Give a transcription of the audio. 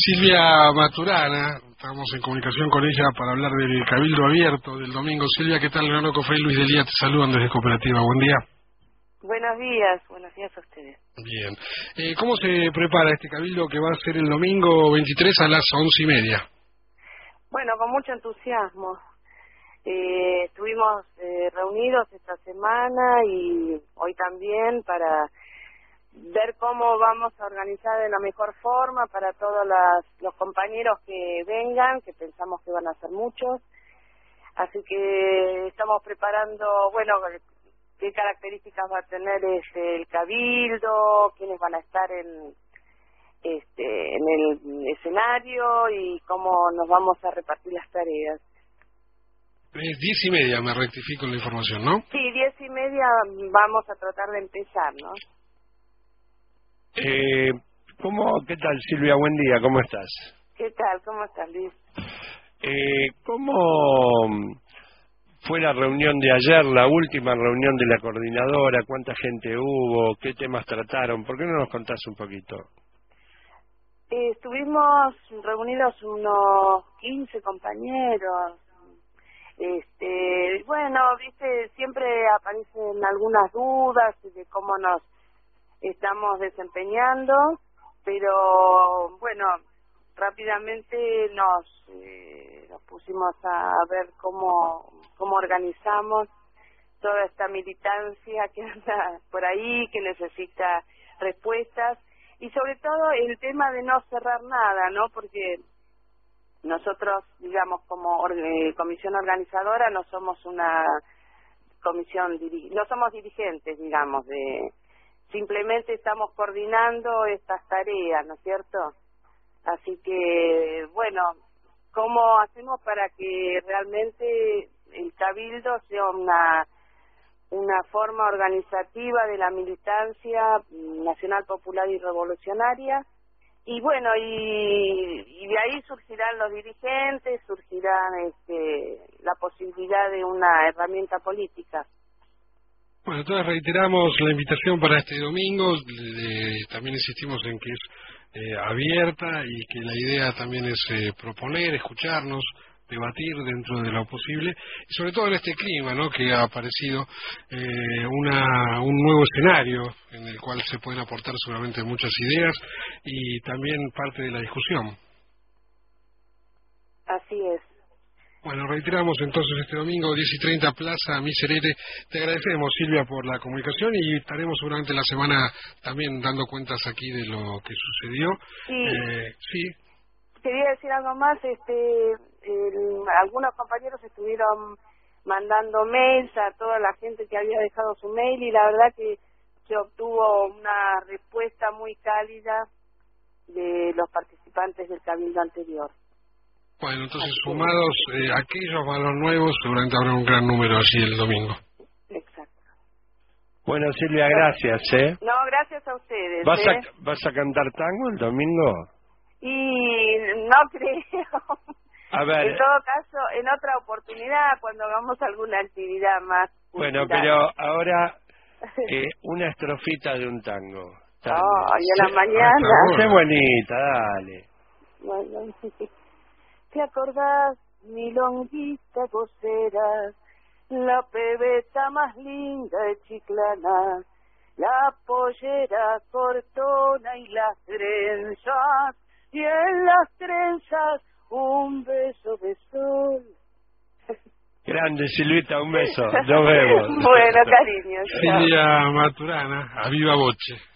Silvia Maturana, estamos en comunicación con ella para hablar del Cabildo Abierto del domingo. Silvia, ¿qué tal? Leonardo Cofré y Luis Delía te saludan desde Cooperativa. Buen día. Buenos días a ustedes. Bien. ¿Cómo se prepara este Cabildo que va a ser el domingo 23 a las 11:30? Bueno, con mucho entusiasmo. Estuvimos reunidos esta semana y hoy también para ver cómo vamos a organizar de la mejor forma para todos los compañeros que vengan, que pensamos que van a ser muchos. Así que estamos preparando, bueno, qué características va a tener el cabildo, quiénes van a estar en el escenario y cómo nos vamos a repartir las tareas. Es 10:30, me rectifico la información, ¿no? Sí, 10:30 vamos a tratar de empezar, ¿no? ¿Qué tal, Silvia? Buen día, ¿cómo estás? ¿Qué tal? ¿Cómo estás, Luis? ¿Cómo fue la reunión de ayer, la última reunión de la coordinadora? ¿Cuánta gente hubo? ¿Qué temas trataron? ¿Por qué no nos contás un poquito? Estuvimos reunidos unos 15 compañeros. Bueno, viste, siempre aparecen algunas dudas de cómo nos estamos desempeñando, pero bueno, rápidamente nos pusimos a ver cómo organizamos toda esta militancia que anda por ahí, que necesita respuestas, y sobre todo el tema de no cerrar nada, ¿no? Porque nosotros, digamos, como comisión organizadora, no somos una comisión, no somos dirigentes, digamos, simplemente estamos coordinando estas tareas, ¿no es cierto? Así que, bueno, ¿cómo hacemos para que realmente el Cabildo sea una forma organizativa de la militancia nacional, popular y revolucionaria? Y bueno, y de ahí surgirán los dirigentes, surgirán la posibilidad de una herramienta política. Bueno, entonces reiteramos la invitación para este domingo. También insistimos en que es abierta y que la idea también es proponer, escucharnos, debatir dentro de lo posible, y sobre todo en este clima, ¿no?, que ha aparecido un nuevo escenario en el cual se pueden aportar seguramente muchas ideas y también parte de la discusión. Así es. Bueno, reiteramos entonces este domingo 10:30 Plaza Miserere. Te agradecemos, Silvia, por la comunicación y estaremos seguramente la semana también dando cuentas aquí de lo que sucedió. Sí. Sí. Quería decir algo más. Algunos compañeros estuvieron mandando mails a toda la gente que había dejado su mail y la verdad que se obtuvo una respuesta muy cálida de los participantes del cabildo anterior. Bueno, entonces sumados aquellos a los nuevos, seguramente habrá un gran número allí el domingo. Exacto. Bueno, Silvia, gracias, No, gracias a ustedes. ¿Vas a cantar tango el domingo? Y no creo. A ver. En todo caso, en otra oportunidad, cuando hagamos alguna actividad más. Bueno, pero ahora una estrofita de un tango. Y a la mañana. Qué bonita, dale. Bueno, ¿te acordás, milonguita vocera, la pebeta más linda de Chiclana, la pollera cortona y las trenzas, y en las trenzas un beso de sol? Grande, Silvita, un beso. Nos vemos. Bueno, cariño. Silvia Maturana, a viva voce.